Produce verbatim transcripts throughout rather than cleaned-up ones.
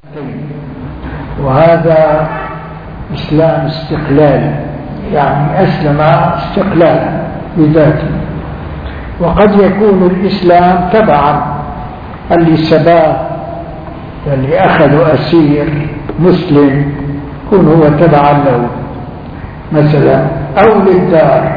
وهذا إسلام استقلال، يعني أسلم استقلالا بذاته. وقد يكون الإسلام تبعا، اللي سباه اللي أخذ أسير مسلم يكون هو تبعا له مثلا، أو للدار،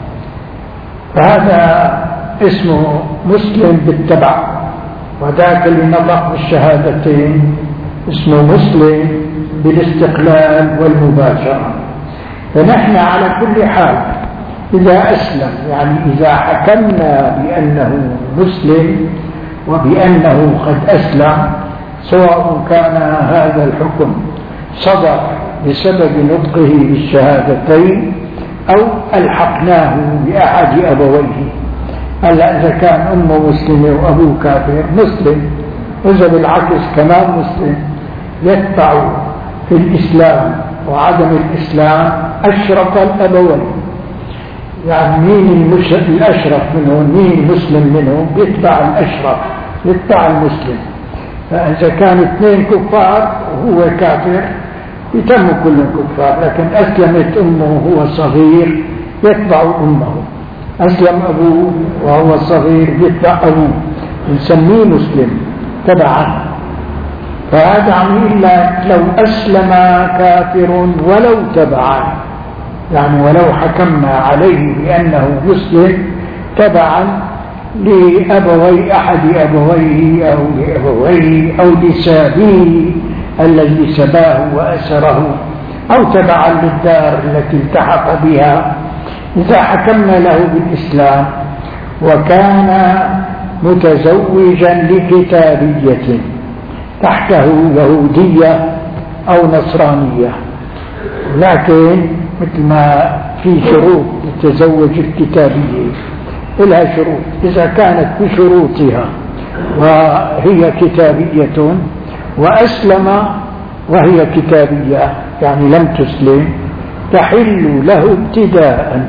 فهذا اسمه مسلم بالتبع. وذاك اللي نطق بالشهادتين اسمه مسلم بالاستقلال والمباشرة. فنحن على كل حال إذا أسلم، يعني إذا حكمنا بأنه مسلم وبأنه قد أسلم، سواء كان هذا الحكم صدر بسبب نطقه بالشهادتين أو ألحقناه بأحد أبويه. هلا إذا كان أمه مسلمة وأبوه كافر مسلم، إذا بالعكس كمان مسلم، يتبع في الإسلام وعدم الإسلام أشرف الأبوين. يعني مين الأشرف منهم، مين المسلم منهم، يتبع الأشرف، يتبع المسلم. فإذا كان اثنين كفار وهو كافر يتم كلهم كفار، لكن أسلمت أمه وهو صغير يتبع أمه، أسلم أبوه وهو صغير يتبع أبوه، نسميه مسلم تبعا. فهذا عم إلا لو أسلم كافر ولو تبعا، يعني ولو حكمنا عليه بأنه مسلم تبعا لأبوي أحد أبويه أو لأبويه أو لسابيه الذي سباه وأسره، أو تبعا للدار التي التحق بها. إذا حكمنا له بالإسلام وكان متزوجا لكتابية تحته يهودية أو نصرانية، لكن مثل ما في شروط لتزوج الكتابية، لها شروط. إذا كانت بشروطها وهي كتابية وأسلم وهي كتابية، يعني لم تسلم، تحل له ابتداء.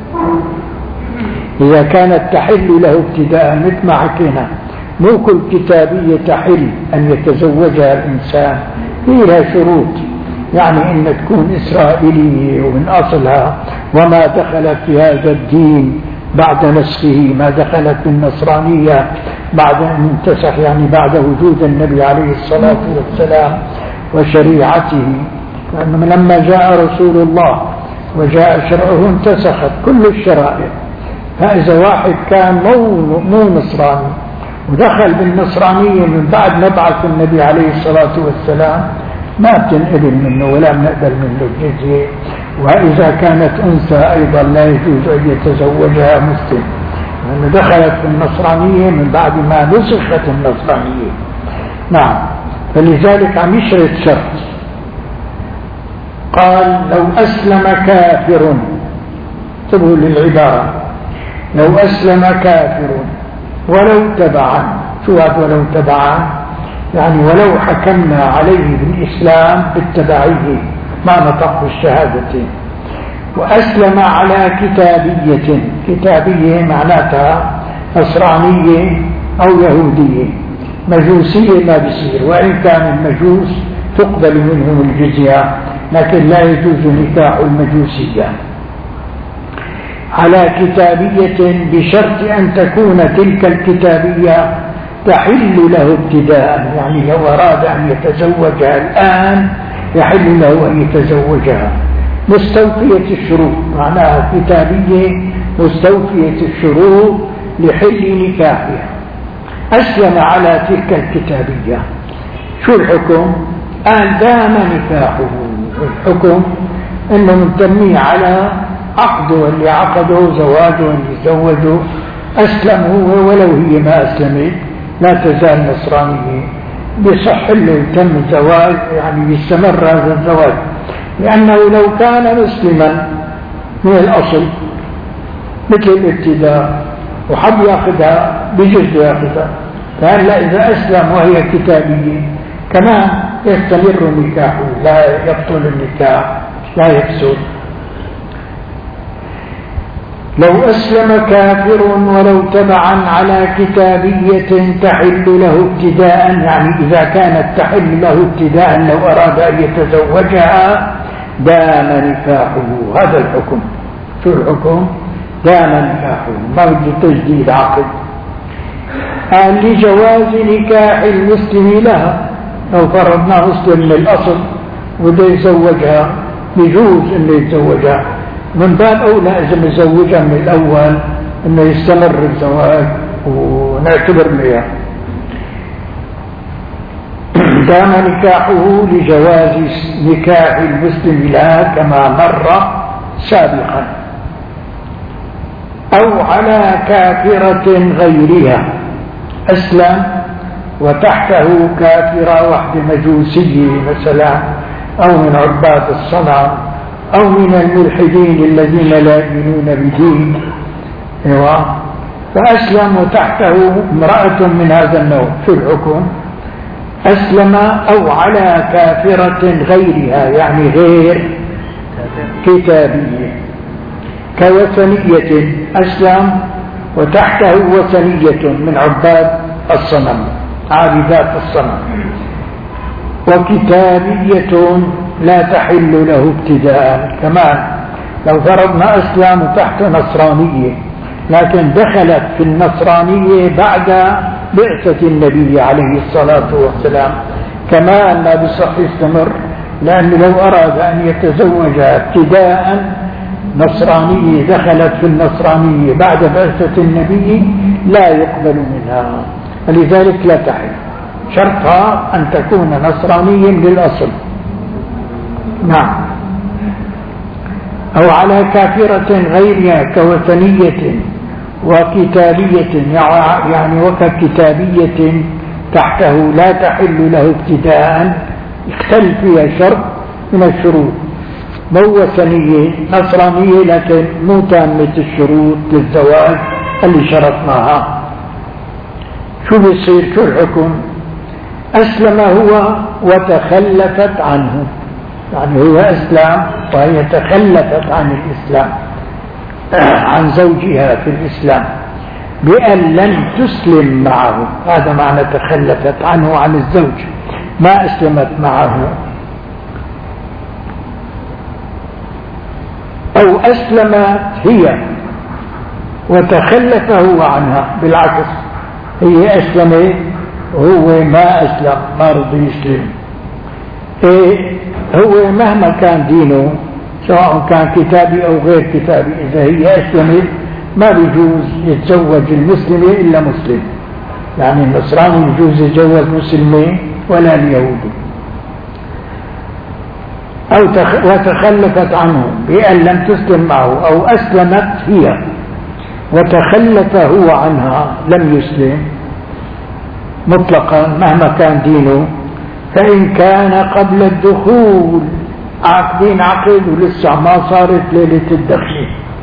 إذا كانت تحل له ابتداء مثل ما حكينا، مو كل كتابية تحل أن يتزوجها الإنسان، فيها شروط، يعني إن تكون إسرائيلية ومن أصلها، وما دخلت في هذا الدين بعد نسخه، ما دخلت بالنصرانية بعد أن انتسخ، يعني بعد وجود النبي عليه الصلاة والسلام وشريعته. لما جاء رسول الله وجاء شرعه انتسخت كل الشرائع. فإذا واحد كان مو, مو نصراني ودخل بالنصرانية من بعد مبعث النبي عليه الصلاة والسلام، ما بتنقبل منه ولا بنقبل منه الجزية. وإذا كانت أنثى أيضا لا يجوز أن يتزوجها مسلم، لأنه دخلت بالنصرانية من بعد ما نسخت النصرانية. نعم، فلذلك عم يشرط شرط، قال لو أسلم كافر، انتبهوا للعبارة، لو أسلم كافر ولو تبعا. شو هذا ولو تبعا؟ يعني ولو حكمنا عليه بالإسلام بالتبعية، ما نطق الشهادتين، وأسلم على كتابية. كتابية معناتها نصرانية أو يهودية، مجوسية ما بيصير، وإن كان المجوس تقبل منهم الجزية، لكن لا يجوز نكاح المجوسية. على كتابية بشرط أن تكون تلك الكتابية تحل له ابتداء، يعني لو أراد أن يتزوجها الآن يحل له أن يتزوجها، مستوفية الشروط، معناها كتابية مستوفية الشروط لحل نكاحها. أسلم على تلك الكتابية، شو الحكم؟ قال دام نكاحه. الحكم انه منتمي على عقده اللي عقده، زواجه اللي زوجه، اسلم هو ولو هي ما اسلمت، لا تزال نصرانية، بصح له يتم الزواج، يعني بيستمر هذا الزواج، لانه لو كان مسلما من الاصل مثل الابتداء وحب ياخذها بجد ياخذها، فهلا اذا اسلم وهي كتابية كمان يستمر نكاحه، لا يبطل النكاح، لا يفسد. لو أسلم كافر ولو تبعا على كتابية تحل له ابتداء، يعني إذا كانت تحل له ابتداء لو أراد أن يتزوجها دام نكاحه. هذا الحكم. شو الحكم؟ دام نكاحه، ما بده تجديد عقد. لجواز نكاح المسلم لها، لو فرضنا مسلم من الأصل وده يتزوجها يجوز انه يتزوجها، من باب اولى اذا يزوجها من الاول انه يستمر الزواج ونعتبر لها. دام نكاحه لجواز نكاح المسلم لها كما مر سابقا. او على كافرة غيرها، اسلم وتحته كافرة واحدة مجوسية مثلا أو من عباد الصنم أو من الملحدين الذين لا يؤمنون بدين، أيوة، فأسلم وتحته امرأة من هذا النوع. في الحكم أسلم أو على كافرة غيرها، يعني غير كتابية، كوثنية. أسلم وتحته وثنية من عباد الصنم، عابدات الصنم. وكتابية لا تحل له ابتداء. كمان لو فرضنا أسلام تحت نصرانية لكن دخلت في النصرانية بعد بعثة النبي عليه الصلاة والسلام، كمان لا بصح يستمر، لأنه لو أراد أن يتزوج ابتداء نصرانية دخلت في النصرانية بعد بعثة النبي لا يقبل منها، فلذلك لا تحل. شرطها أن تكون نصرانيا للأصل. نعم. أو على كافرة غيرها كوثنية وكتابية، يعني وككتابية تحته لا تحل له ابتداء، اختل فيها شرط من الشروط، مو وثنية نصرانية لكن مو تامة الشروط للزواج اللي شرطناها. شو بيصير؟ شو الحكم؟ أسلم هو وتخلفت عنه، يعني هو أسلم وهي تخلفت عن الإسلام، عن زوجها في الإسلام بأن لم تسلم معه. هذا معنى تخلفت عنه عن الزوج، ما أسلمت معه. أو أسلمت هي وتخلف هو عنها، بالعكس هي أسلمت وهو ما أسلم، ما رضي يسلم. إيه هو مهما كان دينه سواء كان كتابي أو غير كتابي، إذا هي أسلمت ما بيجوز يتزوج المسلم إلا مسلم، يعني النصراني يجوز يتزوج مسلمين ولا اليهودي. أو وتخلفت عنه بأن لم تسلم معه، أو أسلمت هي وتخلف هو عنها لم يسلم مطلقا مهما كان دينه. فإن كان قبل الدخول عاقدين عقد ولسه ما صارت ليلة الدخل،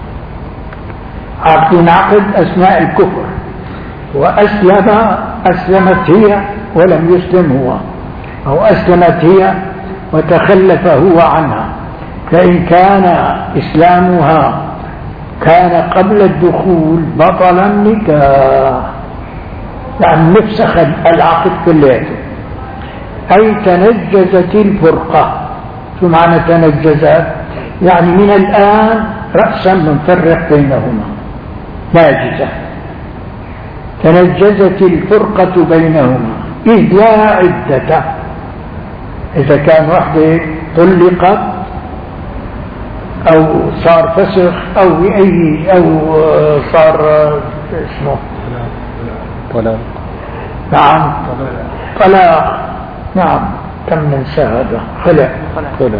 عاقدين عقد أثناء الكفر وأسلم، أسلمت هي ولم يسلم هو، أو أسلمت هي وتخلف هو عنها، فإن كان إسلامها كان قبل الدخول بطل النكاح، يعني نفسخ العقد كلياته. أي تنجزت الفرقة. شو معنى تنجزت؟ يعني من الآن رأسا منفرق بينهما، ناجزة. تنجزت الفرقة بينهما إذ لا عدة. إذا كان وحده طلقت أو صار فسخ أو بأي أو صار اسمه طلاق. نعم طلاق. نعم كم ننسى هذا؟ خلع. خلع.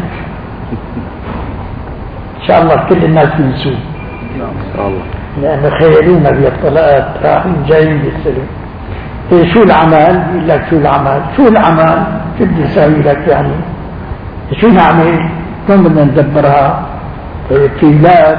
إن شاء الله كل الناس ينسوه إن شاء الله، لأن خيالونا بالطلاقات رايحين جايين يسألوا إيه شو العمل؟ يقول لك شو العمل؟ شو العمل؟ شو بدي أسوي لك يعني؟ شو نعمل؟ كم بدنا ندبرها؟ في بلاد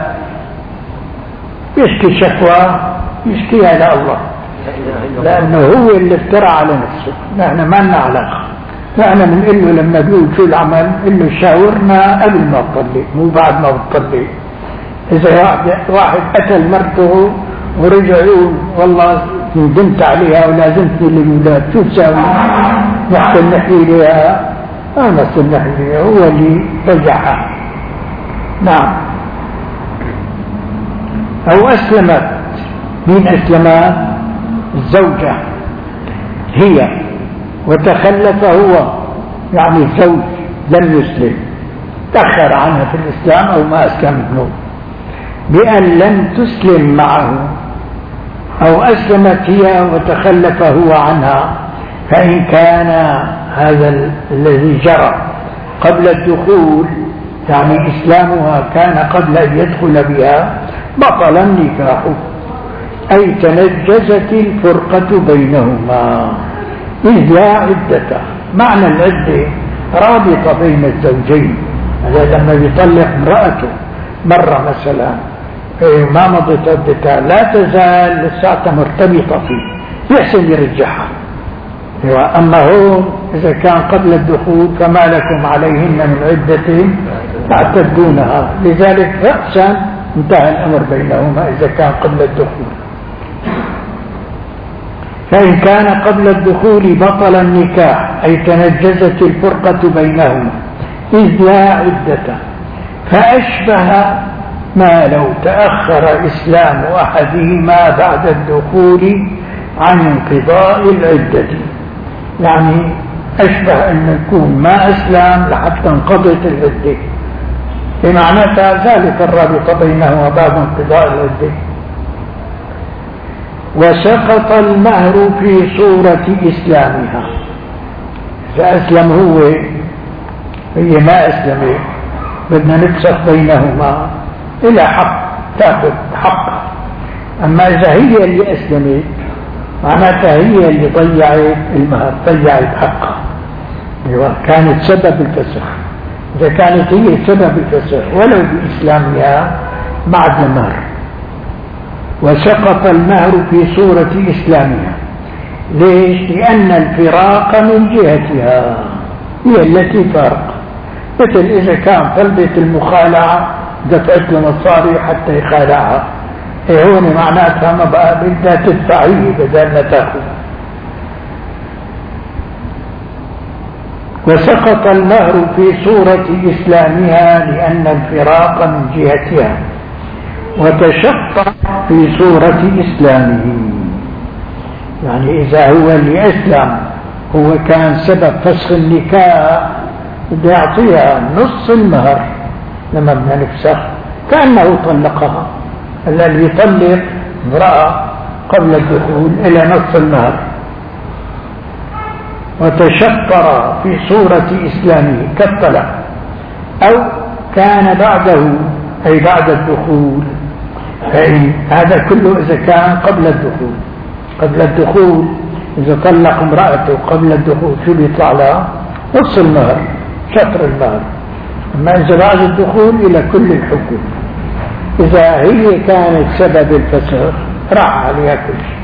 يشكي شكوى يشكيها لله، لأنه هو اللي افترى على نفسه، نحن ما لنا علاقة. نحن بنقول له لما بيقول شو العمل؟ قل له شاورنا قبل ما تطلق مو بعد ما بتطلق. إذا واحد قتل مرته ورجع يقول والله ندمت عليها ولازمتني للولاد، شو تساوي؟ نحن نحكي لها ما نحن نحكي لها، هو اللي رجعها. نعم. أو أسلمت، مين أسلمت؟ الزوجة هي، وتخلف هو، يعني الزوج لم يسلم، تأخر عنها في الإسلام أو ما أسلم ابنه، بأن لم تسلم معه، أو أسلمت هي وتخلف هو عنها، فإن كان هذا الذي جرى قبل الدخول، يعني إسلامها كان قبل أن يدخل بها، بطل النكاح، أي تنجزت الفرقة بينهما إذ لا عدة. معنى العدة رابطة بين الزوجين. هذا لما يطلق امرأته مرة مثلا ما مضت عدتها، لا تزال لساتها مرتبطة فيه، يحسن يرجعها. أما هون إذا كان قبل الدخول فما لكم عليهن من عدة تعتدونها، لذلك رأسا انتهى الأمر بينهما إذا كان قبل الدخول. فإن كان قبل الدخول بطل النكاح، أي تنجزت الفرقة بينهما إذ لا عدة، فأشبه ما لو تأخر إسلام أحدهما بعد الدخول عن انقضاء العدة، يعني أشبه أن يكون ما أسلم لحتى انقضت العدة، بمعنى ذلك الرابطة بينهما بعد انقضاء العدة. وسقط المهر في صورة إسلامها، إذا أسلم هو هي ما أسلمت، بدنا نفسخ بينهما إلى حق تأخذ حق. أما إذا هي اللي أسلمت معناتها هي اللي ضيعت المهر، ضيعت حقها، كانت سبب الفسخ. إذا كانت هي سبب الفسخ ولو بإسلامها بعد المهر. وسقط المهر في صورة إسلامها، ليش؟ لأن الفراق من جهتها، هي التي فارق. مثل إذا كان طلبت المخالعة دفعت له مصاري حتى يخالعها، إيه هون معناتها ما بقى بدها تدفعيه بدل ما تاخذ. وسقط المهر في صورة إسلامها لأن الفراق من جهتها، وتشقق في صورة إسلامه، يعني إذا هو اللي أسلم هو كان سبب فسخ النكاح بده يعطيها نص المهر لما بدنا نفسخ، كأنه طلقها. اللي يطلق امرأة قبل الدخول إلى نصف المهر. وتشقر في صورة إسلامه كالطلاق، أو كان بعده أي بعد الدخول، فإن هذا كله إذا كان قبل الدخول. قبل الدخول إذا طلق امرأته قبل الدخول شو بيطلع لها؟ نص المهر، شطر المهر. أما إذا بعد الدخول إلى كل الحقوق. إذا هي كانت سبب الفسخ راح عليها كل شيء.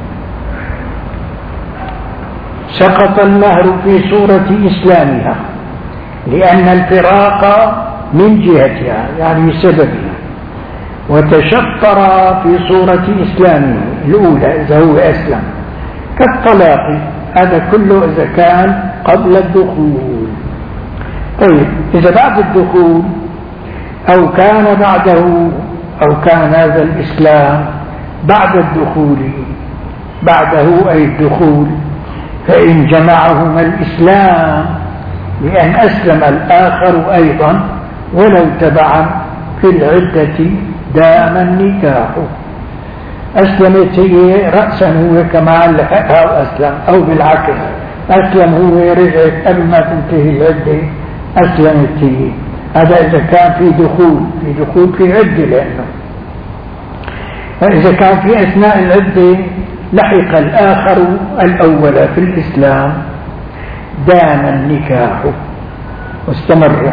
سقط المهر في صورة إسلامها لأن الفراق من جهتها يعني سببها، وتشطر في صورة إسلامه الأولى إذا هو أسلم كالطلاق. هذا كله إذا كان قبل الدخول. طيب إذا بعد الدخول أو كان بعده، أو كان هذا الإسلام بعد الدخول، بعده أي الدخول، فإن جمعهما الإسلام لأن أسلم الآخر أيضا ولو تبعا في العدة دام النكاح. أسلمت هي رأسا هو كما لحقها وأسلم، أو بالعكس أسلم هو رجعت قبل ما تنتهي العدة أسلمت هي. هذا إذا كان في دخول، في دخول في عدة، لأنه فإذا كان في أثناء العدة لحق الآخر الأول في الإسلام دام النكاح واستمر.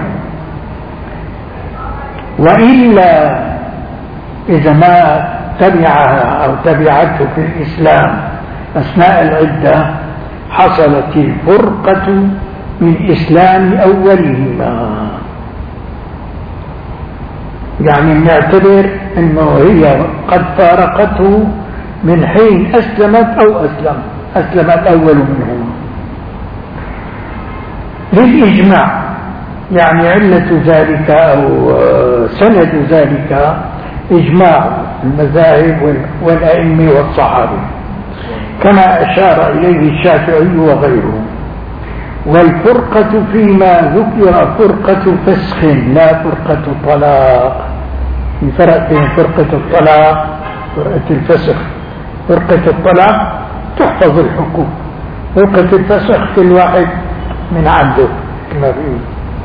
وإلا إذا ما تبعها أو تبعته في الإسلام أثناء العدة حصلت الفرقة من إسلام أولهما. يعني نعتبر أنه هي قد فارقته من حين أسلمت أو أسلم أسلم الأول منهما للإجماع. يعني علة ذلك أو سند ذلك إجماع المذاهب والأئمة والصحابة كما أشار إليه الشافعي وغيره. والفرقة فيما ذكر فرقة فسخ لا فرقة طلاق. الفرق بين فرقة الطلاق فرقة الفسخ. فرقة الطلاق تحفظ الحقوق، فرقة الفسخ كل واحد من عنده كما بيقول.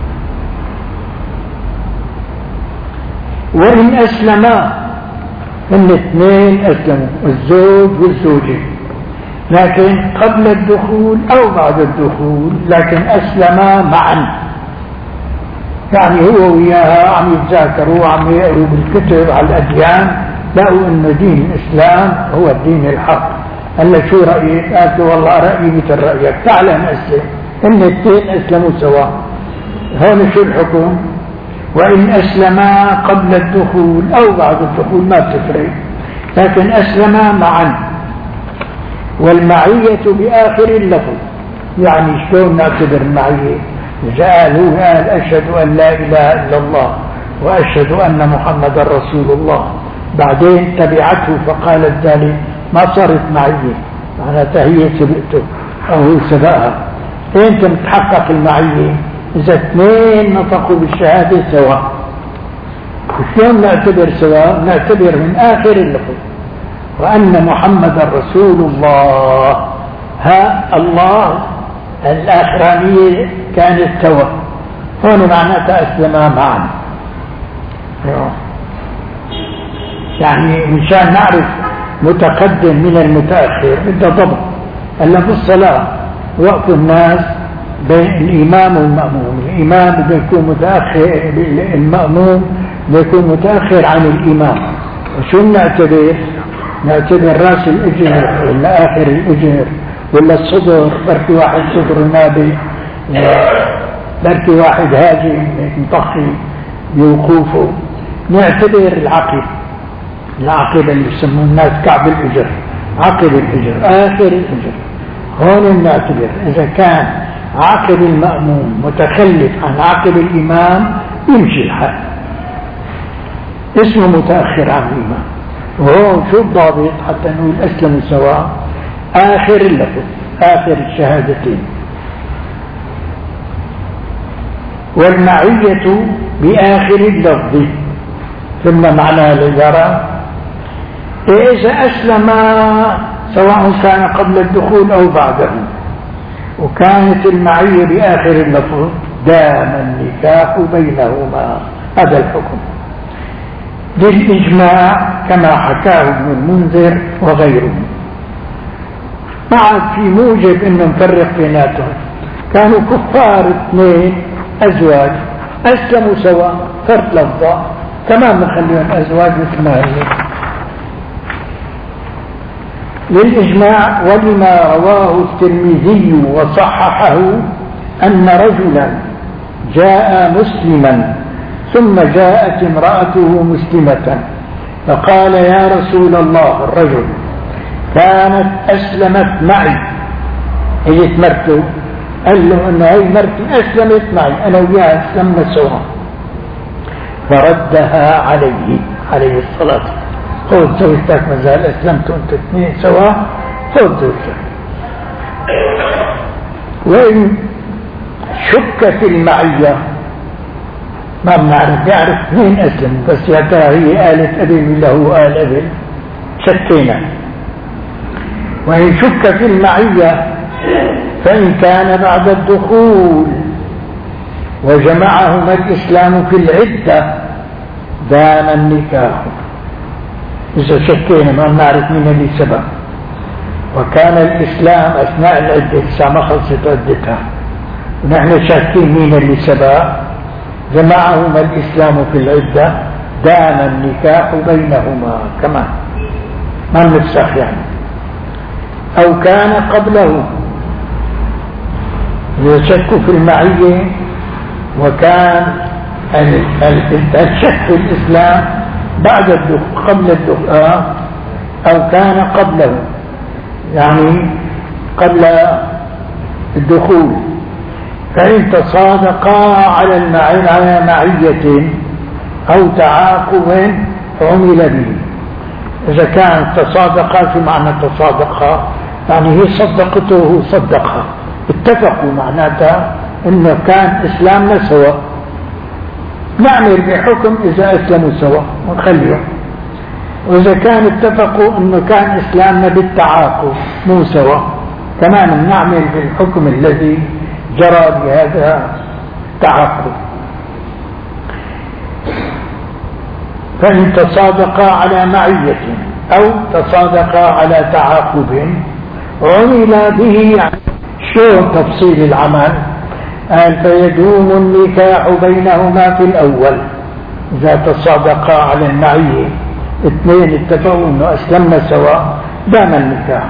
وإن أسلما الاثنين أسلموا الزوج والزوجة، لكن قبل الدخول أو بعد الدخول، لكن أسلما معا. يعني هو وياها عم يتذاكروا وعم يقروا بالكتب على الأديان، لقوا أن دين الإسلام هو الدين الحق. قال له شو رأيك؟ قالت له والله رأيي مثل رأيك، تعال نسلم. إن الاثنين أسلموا سوا. هون شو الحكم؟ وإن أسلما قبل الدخول أو بعد الدخول ما بتفرق، لكن أسلما معا. والمعية بآخر اللفظ. يعني شلون نعتبر المعية؟ جاء هو قال أشهد أن لا إله إلا الله وأشهد أن محمد رسول الله، بعدين تبعته فقالت ذلك، ما صارت معية، معناتها هي سبقته أو هو سبقها. أنت تتحقق المعية إذا اثنين نطقوا بالشهادة سوا. شلون نعتبر سوا؟ نعتبر من آخر اللفظ وأن محمد رسول الله. ها الله الآخرانية كانت سوا، هون معناتها أسلما معا. يعني مشان نعرف متقدم من المتأخر بدها ضبط. ألا بالصلاة وقت الناس بين الإمام والمأموم، الإمام بده يكون متأخر، المأموم بده يكون متأخر عن الإمام. وشو نعتبر؟ نعتبر راس الأجر ولا آخر الأجر ولا الصدر؟ بركي واحد صدر نابي، بركي واحد هاجي مطخي بوقوفه. نعتبر العقب، العقب اللي يسموه الناس كعب الأجر، عقب الأجر آخر الأجر. هون نعتبر إذا كان عقب المأموم متخلف عن عقب الإمام يمشي الحال، اسمه متأخر عن الإمام. وهو شو الضابط حتى نقول أسلموا سواء؟ آخر اللفظ، آخر الشهادتين. والمعية بآخر اللفظ. ثم معناها العبارة إذا أسلم سواء كان قبل الدخول أو بعده، وكانت المعية بآخر اللفظ، دام النكاح بينهما. هذا الحكم بالإجماع كما حكاه ابن المنذر وغيره. بعد في موجب انه نفرق بيناتهم. كانوا كفار اثنين أزواج أسلموا سوا، فرق لفظة تمام، نخليهم أزواج مثل ما هي للإجماع. ولما رواه الترمذي وصححه أن رجلا جاء مسلما ثم جاءت امرأته مسلمة فقال يا رسول الله، الرجل كانت أسلمت معي، هي مرته، قال له أن هي مرتي أسلمت معي، أنا وياها أسلمنا سوا، فردها عليه عليه الصلاة. خذ زوجتك ما زال أسلمت أنت اثنين سوا، خذ زوجتك. وإن شك في المعية ما بنعرف، يعرف مين أسلم، بس يا ترى هي قالت أبي ولا هو قال أبي، شكينا. وإن شك في المعية فإن كان بعد الدخول وجمعهما الإسلام في العدة دام النكاح. إذا شكينا ما نعرف مين اللي سبق، وكان الإسلام أثناء العدة سامة خلصت عدتها ونحن شاكين مين اللي سبق، جمعهما الإسلام في العدة دام النكاح بينهما كمان، ما نفسخ يعني. أو كان قبله، إذا شكوا في المعية وكان الشك في الإسلام بعد الدخول قبل الدخول أو كان قبله، يعني قبل الدخول، فإن تصادقا على على معية أو تعاقب عمل به. إذا كان تصادقا في معنى تصادقا يعني هي صدقته وهو صدقها، اتفقوا معناتها إنه كان إسلامنا سوا، نعمل بحكم إذا أسلموا سوا ونخليهم. وإذا كان اتفقوا إنه كان إسلامنا بالتعاقب مو سوا، كمان نعمل بالحكم الذي جرى بهذا التعاقب. فإن تصادقا على معية أو تصادقا على تعاقب عمل به، يعني شو تفصيل العمل؟ قال فيدوم النكاح بينهما في الأول إذا تصادقا على المعية، اثنين اتفقوا انه اسلمنا سوا، دام النكاح.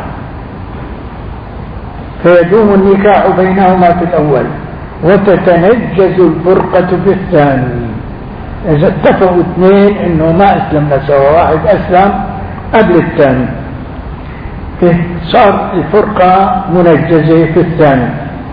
فيدوم النكاح بينهما في الأول وتتنجز الفرقة في الثاني. إذا اتفقوا اثنين انه ما اسلمنا سوا، واحد اسلم قبل الثاني، صار الفرقة منجزة في الثاني.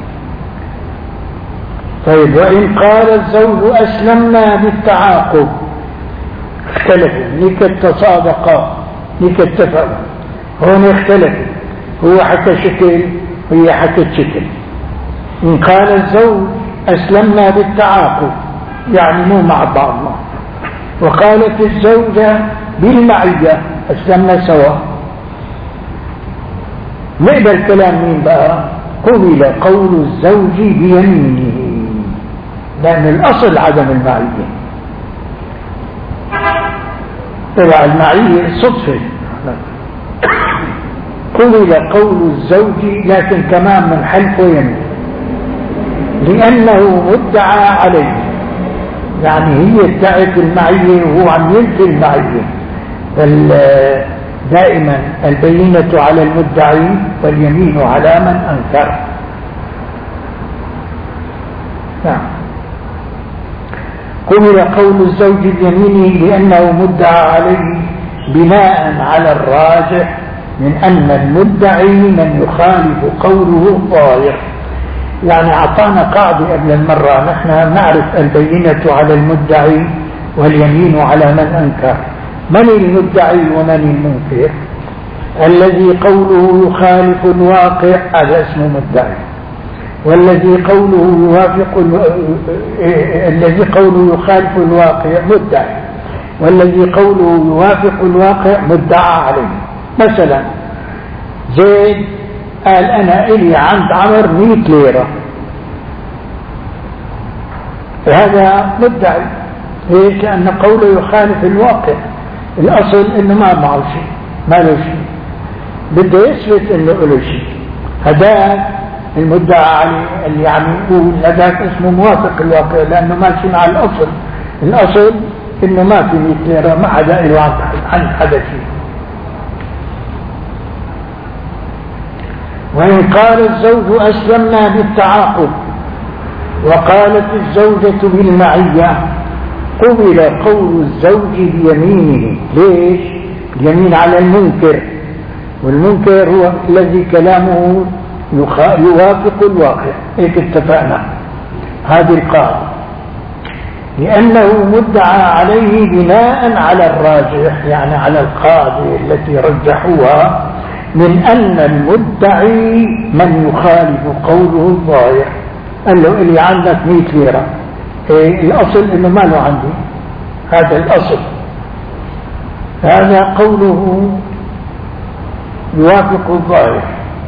طيب وإن قال الزوج أسلمنا بالتعاقب، اختلفوا، نيك تصادقا نيك اتفقوا، هون اختلفوا، هو حكى شكل وهي حكت شكل. إن قال الزوج أسلمنا بالتعاقب يعني مو مع بعضنا، وقالت الزوجة بالمعية أسلمنا سوا، نقبل كلام مين بقى؟ قبل قول الزوج بيمينه، لأن الأصل عدم المعية. طبعا المعية صدفة، قبل قول الزوج لكن كمان من حلف ويمين، لأنه مدعى عليه، يعني هي ادعت المعية وهو عم ينفي المعية. دائما البينة على المدعي واليمين على من أنكر. نعم. قبل قول الزوج بيمينه لأنه مدعى عليه بناء على الراجح من أن المدعي من يخالف قوله الظاهر. يعني أعطانا قاعدة قبل المرة، نحن نعرف البينة على المدعي واليمين على من أنكر. من المدعي ومن المنكر؟ الذي قوله يخالف الواقع هذا اسمه مدعي، والذي قوله يوافق الذي قوله يخالف الواقع مدعي، والذي قوله يوافق الواقع مدعى عليه. مثلا زيد قال أنا إلي عند عمر مئة ليرة، هذا مدعي. ليش؟ لأن قوله يخالف الواقع، الأصل إنه ما معه شيء، ما له شيء، بده يثبت إنه له شيء. هذا المدعى عليه اللي عم يقول هذاك اسمه موافق الواقع، لأنه ماشي مع الأصل. الأصل إنه ما في مئة ليرة، ما حدا له عن حدا شيء. وإن قال الزوج أسلمنا بالتعاقب وقالت الزوجة بالمعية، قبل قول الزوج بيمينه. ليش؟ اليمين على المنكر، والمنكر هو الذي كلامه يوافق الواقع، هيك اتفقنا. هذه القاعدة، لأنه مدعى عليه بناء على الراجح، يعني على القاعدة التي رجحوها من أن المدعي من يخالف قوله الظاهر. قال له إلي عندك مئة ليرة، إيه الأصل إنه ما له عندي، هذا الأصل. هذا قوله يوافق الظاهر.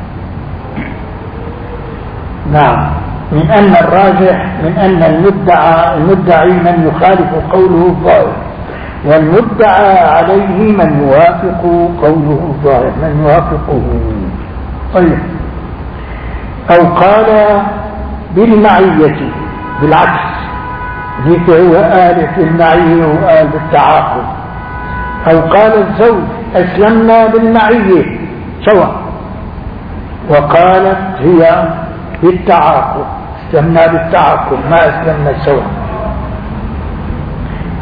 نعم، من أن الراجح من أن المدعى المدعي من يخالف قوله الظاهر، والمدعى عليه من يوافق قوله الظاهر، من يوافقه. طيب، أو قال بالمعية بالعكس، ذيك هو آل في المعية وآل بالتعاقب. أو قال الزوج أسلمنا بالمعية سوا، وقالت هي بالتعاقب، أسلمنا بالتعاقب ما أسلمنا سوا.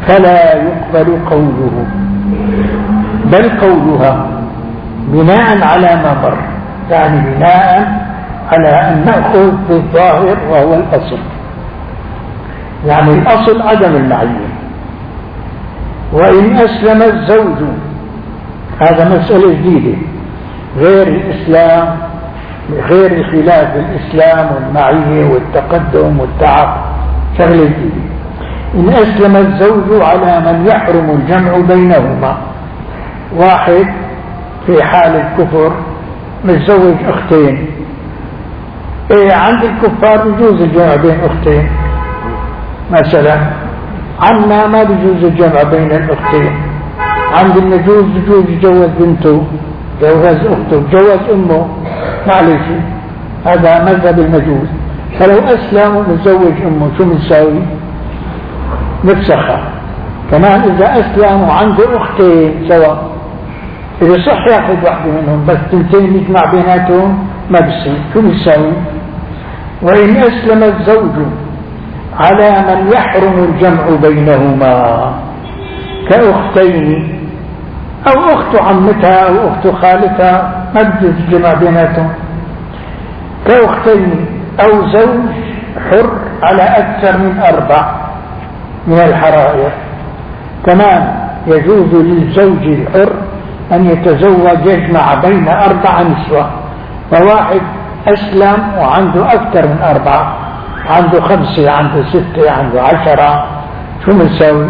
فلا يقبل قوله، بل قولها بناء على ما مر، يعني بناء على أن نأخذ بالظاهر وهو الأصل. يعني الأصل عدم المعية. وإن أسلم الزوج، هذا مسألة جديدة غير الإسلام، غير خلاف الإسلام والمعية والتقدم والتعب، شغلة جديدة. إن أسلم الزوج على من يحرم الجمع بينهما، واحد في حال الكفر متزوج أختين، إيه عند الكفار بيجوز الجمع بين أختين مثلا، عنا ما بيجوز الجمع بين الأختين، عند المجوز بيجوز يجوز بنته، جوز أخته، جوز أمه، معلش هذا مذهب المجوز. فلو أسلم ومتزوج أمه شو بنساوي؟ نفسخها. كمان إذا أسلم وعنده أختين سوا، إذا صح ياخذ واحدة منهم بس تنتين يجمع بيناتهم ما بصير، شو بنساوي؟ وإن أسلم الزوج على من يحرم الجمع بينهما كأختين أو أخت عمتها أو أخت خالتها، ما بجوز الجمع بيناتهم، كأختين أو زوج حر على أكثر من أربع من الحرائر. كمان يجوز للزوج الحر أن يتزوج يجمع بين أربع نسوة، فواحد أسلم وعنده أكثر من أربعة، عنده خمسة، عنده ستة، عنده عشرة، شو نسوي؟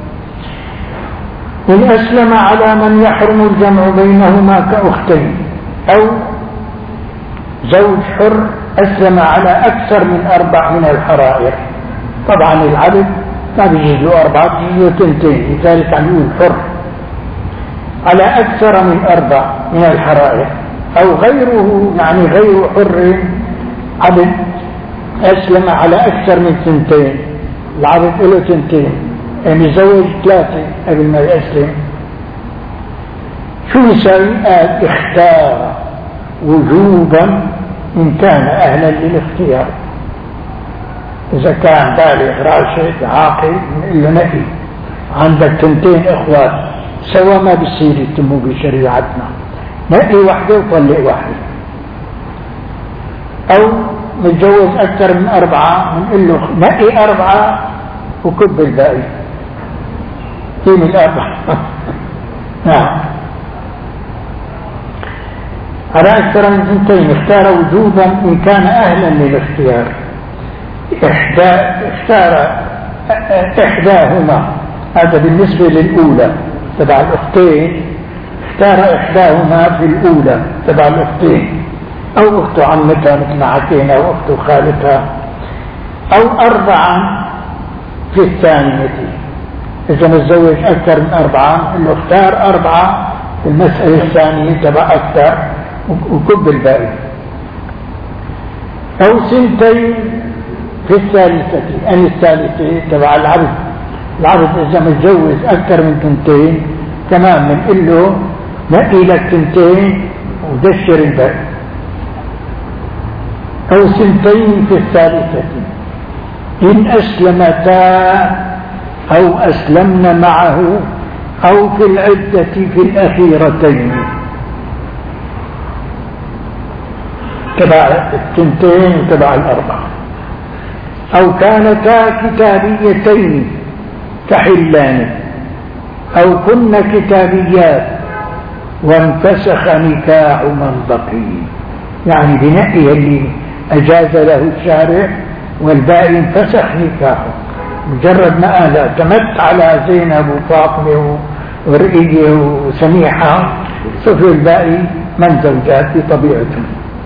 إن أسلم على من يحرم الجمع بينهما كأختين أو زوج حر أسلم على أكثر من أربع من الحرائر. طبعا العدد ما بيجوز له أربعة، بيجوز له تنتين، لذلك عم يقول حر على أكثر من أربع من الحرائر. أو غيره، يعني غير حر عبد أسلم على أكثر من ثنتين، العبد له ثنتين، يعني يزوج ثلاثة قبل ما يسلم. شو يسوي؟ قال اختار وجوبا إن كان أهلا للاختيار. إذا كان بالغ راشد عاقل نقول له نقي، عندك ثنتين إخوات سوا ما بيصير يتموا بشريعتنا، نقي واحدة وطلق واحدة. أو متجوز أكثر من أربعة بنقول له نقي أربعة وكب الباقي، قيم الأربعة. نعم. على أكثر من ثنتين اختار وجوبا إن كان أهلا للاختيار. إحدى اختار إحداهما، هذا بالنسبة للأولى تبع الأختين، اختار إحداهما في الأولى تبع الأختين، أو أخت عمتها مثل ما حكينا، أو أخت خالتها، أو أربعا في الثانية. إذا متزوج أكثر من أربعة اللي اختار أربعة في المسألة الثانية تبع أكثر وكب الباقي. أو سنتين في الثالثة، أن الثالثة تبع العبد، العبد إذا متجوز أكثر من ثنتين كمان بنقول له نقي لك ثنتين ودشر الباقي. أو سنتين في الثالثة إن أسلمتا أو أسلمن معه أو في العدة في الأخيرتين تبع الثنتين وتبع الأربعة. أو كانتا كتابيتين تحلان أو كن كتابيات وانفسخ نكاح من بقي، يعني بنقي اللي أجاز له الشارع والباقي انفسخ نكاحه، مجرد ما قال اعتمدت على زينب وفاطمة ورقية وسميحة صفر الباقي من زوجات بطبيعتهم.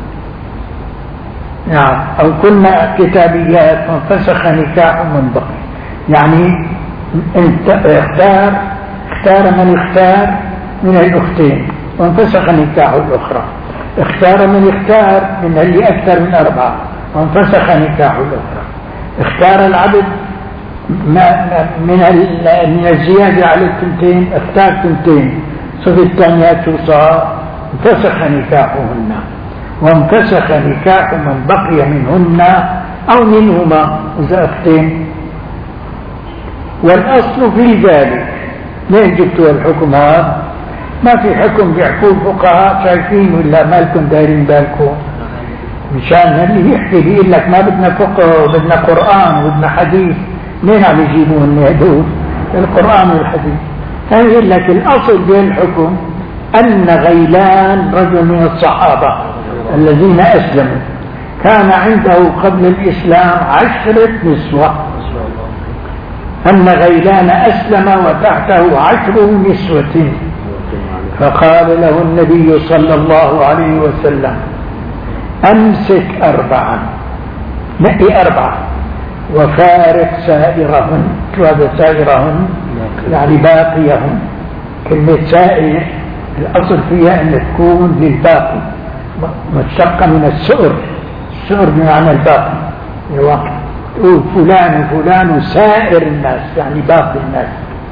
نعم. أو كنا كتابيات وانفسخ نكاح من بقي، يعني انت اختار اختار من اختار من الأختين وانفسخ نكاح الأخرى، اختار من اختار من اللي أكثر من أربعة وانفسخ نكاح الأخرى، اختار العبد من من الزيادة على الثنتين، اختار ثنتين صف الثانيات وصار انفسخ نكاحهن، وانفسخ نكاح من بقي منهن أو منهما إذا أختين. والأصل في ذلك. ليه جبتوا الحكم هذا؟ ما في حكم بيحكوا الفقهاء شايفين ولا مالكم دايرين بالكم؟ مشان اللي يحكي بيقول لك ما بدنا فقه وبدنا قرآن وبدنا حديث، منين عم يجيبون هدول القرآن والحديث؟ هيقول لك الأصل في الحكم أن غيلان رجل من الصحابة الذين أسلموا كان عنده قبل الإسلام عشرة نسوة، أن غيلان أسلم وتحته عشر نسوة، فقال له النبي صلى الله عليه وسلم أمسك أربعا، نقي أربعة وفارق سائرهن. شو هذا سائرهن؟ يعني باقيهن. كلمة سائر الأصل فيها أن تكون للباقي، مشتقة من السؤر، السؤر بمعنى الباقي. تقول فلان وفلان سائر الناس يعني باقي الناس.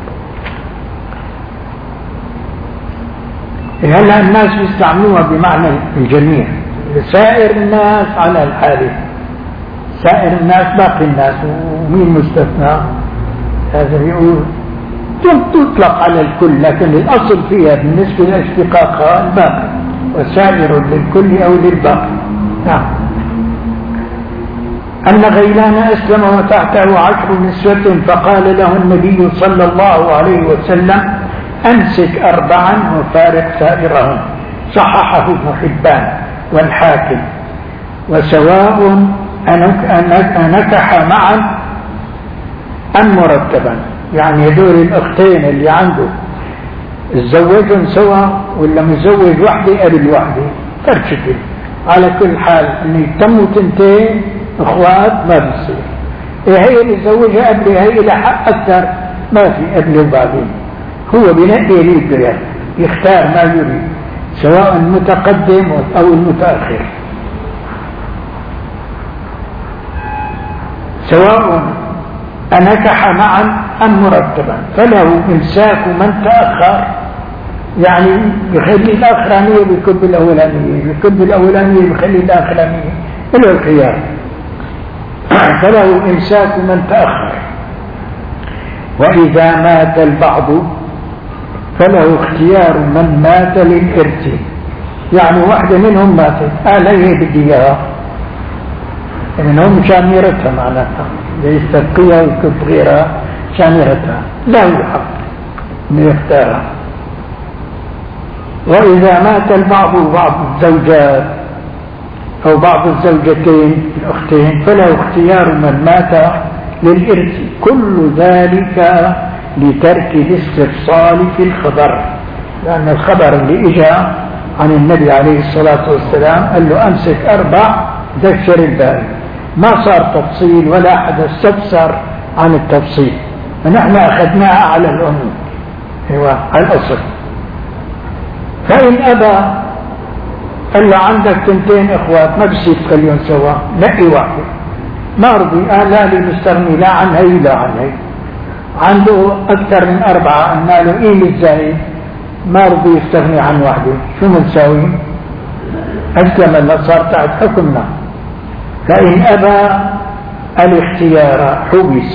هلا الناس بيستعملوها بمعنى الجميع، سائر الناس على الحالة، سائر الناس باقي الناس، ومين مستثنى؟ هذا يقول تطلق على الكل، لكن الأصل فيها بالنسبة لاشتقاقها الباقي، وسائر للكل أو للباقي. نعم. أن غيلان أسلم وتحته عشر نسوة، فقال له النبي صلى الله عليه وسلم أمسك أربعا وفارق سائرهم. صححه ابن حبان والحاكم. وسواء أنكح معا أم مرتبا، يعني هدول الأختين اللي عنده تزوجهم سوا ولا مزوج وحدة قبل وحدة فرشكل. على كل حال أن يتموا تنتين اخوات ما بيصير. إيه هي اللي زوجها قبل هي لحق أكثر، ما في قبل وبعدين. هو بنقي لي الدنيا يختار ما يريد، سواء المتقدم أو المتأخر. سواء أنكح معا أم مرتبا، فله إمساك من تأخر، يعني يخلي الأخرانية بكب الأولانية، بكب الأولانية بخلي الأخرانية، له الخيار. فله إمساك من تأخر. وإذا مات البعض فله اختيار من مات للإرث، يعني واحدة منهم ماتت عليه بدي إياها، إنهم مشان يرثها معناتها يستبقيها ويكب غيرها مشان يرثها، لا يحق أن يختارها. وإذا مات البعض بعض الزوجات أو بعض الزوجتين الأختين فله اختيار من مات للإرث. كل ذلك لترك الاستفصال في الخبر، لأن الخبر اللي إجا عن النبي عليه الصلاة والسلام قال له أمسك أربع ذكر الباقي، ما صار تفصيل ولا حدا استفسر عن التفصيل، ونحن أخذناها على العموم، أيوة على الأصل. فإن أبى قال له عندك تنتين إخوات ما بصير تخليهم سوا، نقي واحد. ما رضي قال لا لي مستغني لا عن هي لا عن هي، عنده أكثر من أربعة قلنا له إيه الزايد، ما رضي يستغني عن واحدة، شو منساوي؟ أسلم اللي صار تحت حكمنا. فإن أبى الاختيار حبس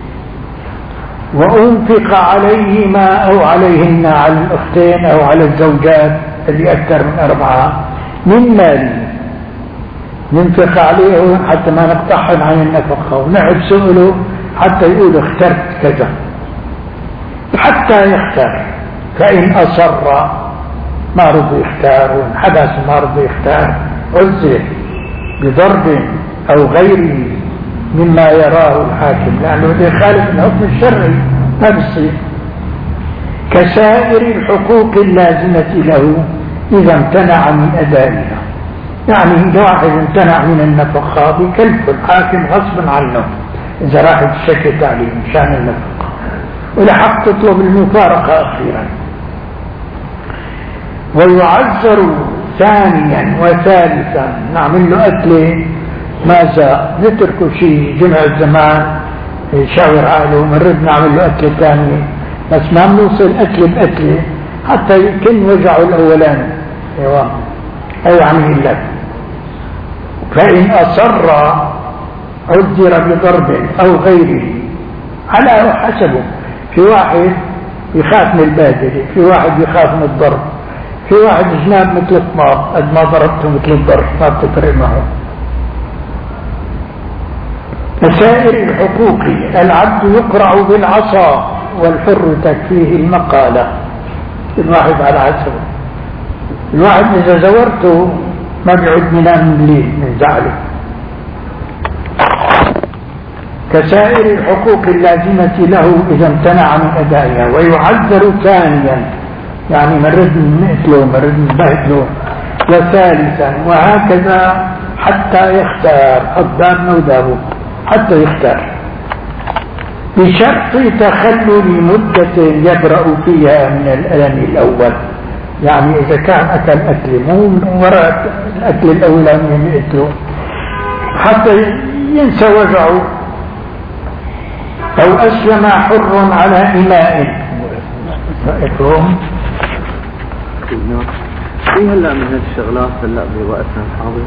وأنفق عليهما أو عليهن، على الأختين أو على الزوجات اللي أكثر من أربعة، من ماله ننفق عليهم حتى ما نقطعهم عن النفقة، ونعب سؤله حتى يقول اخترت كذا حتى يختار. فإن أصر ما رضي يختار، وانحبس ما رضي يختار، عزل بضرب أو غيره مما يراه الحاكم، لأنه يخالف الحكم الشرعي ما بيصير. كسائر الحقوق اللازمة له إذا امتنع من أدائها، يعني إذا واحد امتنع من النفقة بكلف الحاكم غصبا عنه إذا راحت الشكت عليه مشان النفقة، ولحق تطلب المفارقة أخيرا. ويعذر ثانيا وثالثا، نعمل له أكله ماذا نتركه شيء جمع الزمان يشاور عقله ونرد نعمل له أكله ثانية، بس ما بنوصل أكله بأكله حتى يمكن وجعه الأولاني. ايوه أي يعني لك. فإن أصر عذر بضرب أو غيره على حسبه. في واحد يخاف من البادلة، في واحد يخاف من الضرب، في واحد جناب مثل الطماط، قد ما ضربته مثل الضرب ما بتفرق معه. مسائل الحقوق: العبد يقرع بالعصا والحر تكفيه المقالة. الواحد على حسبه. الواحد إذا زورته ما بيعد منام من الليل من زعله. كسائر الحقوق اللازمة له إذا امتنع من أدائها، ويعذر ثانيا يعني مرد مثله مرد بهدله، وثالثا، وهكذا حتى يختار قدام نودابه حتى يختار، بشرط تخلل مدة يبرأ فيها من الألم الأول. يعني إذا كان أكل أكل مو من وراء الأكل الأولاني من أكله حتى ينسى وجعه، أو أسلم حر على إماء. رأيكم في هلا من هذه الشغلات هلا بوقتنا الحاضر؟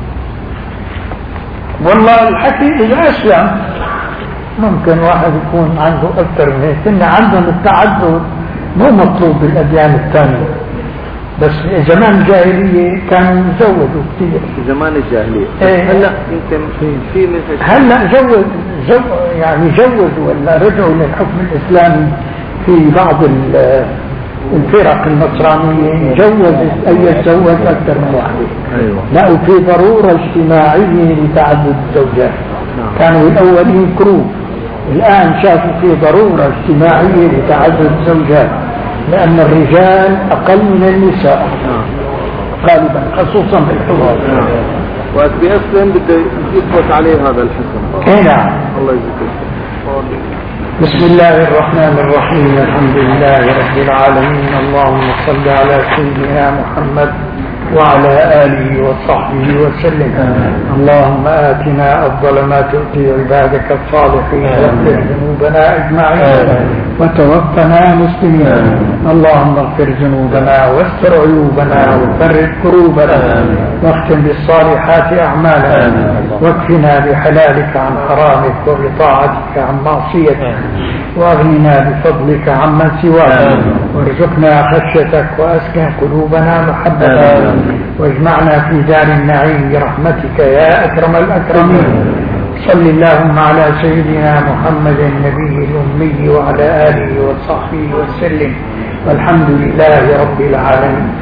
والله الحكي إذا أسلم ممكن واحد يكون عنده أكثر من هيك، إن عندهم التعدد مو مطلوب بالأديان الثانية، بس زمان الجاهلية كانوا يزودوا كثير. زمان الجاهلية ايه هلا يمكن في مثل هلا جوز جو يعني جوزوا ولا رجعوا للحكم الإسلامي في بعض الفرق النصرانية، جوز أن يتزوج أكثر من واحدة. أيوة. لا، وفي ضرورة اجتماعية لتعدد الزوجات. نعم. كانوا الأول ينكروه، الآن شافوا في ضرورة اجتماعية لتعدد الزوجات، لأن الرجال أقل من النساء غالبا خصوصا في الحوار. وقت بيسلم بده يثبت عليه هذا الحكم. اي نعم. الله يجزيك. بسم الله الرحمن الرحيم. الحمد لله رب العالمين. اللهم صل على سيدنا محمد وعلى آله وصحبه وسلم. اللهم آتنا أفضل ما تؤتي عبادك الصالحين، واغفر ذنوبنا أجمعين، وتوفنا مسلمين. اللهم اغفر ذنوبنا واستر عيوبنا وفرج كروبنا، واختم بالصالحات أعمالنا، واكفنا بحلالك عن حرامك، وبطاعتك عن معصيتك، واغننا بفضلك عمن سواك، وارزقنا خشيتك، واسكن قلوبنا محبتك، واجمعنا في دار النعيم برحمتك يا أكرم الأكرمين. صل اللهم على سيدنا محمد النبي الأمي وعلى آله وصحبه وسلم، والحمد لله رب العالمين.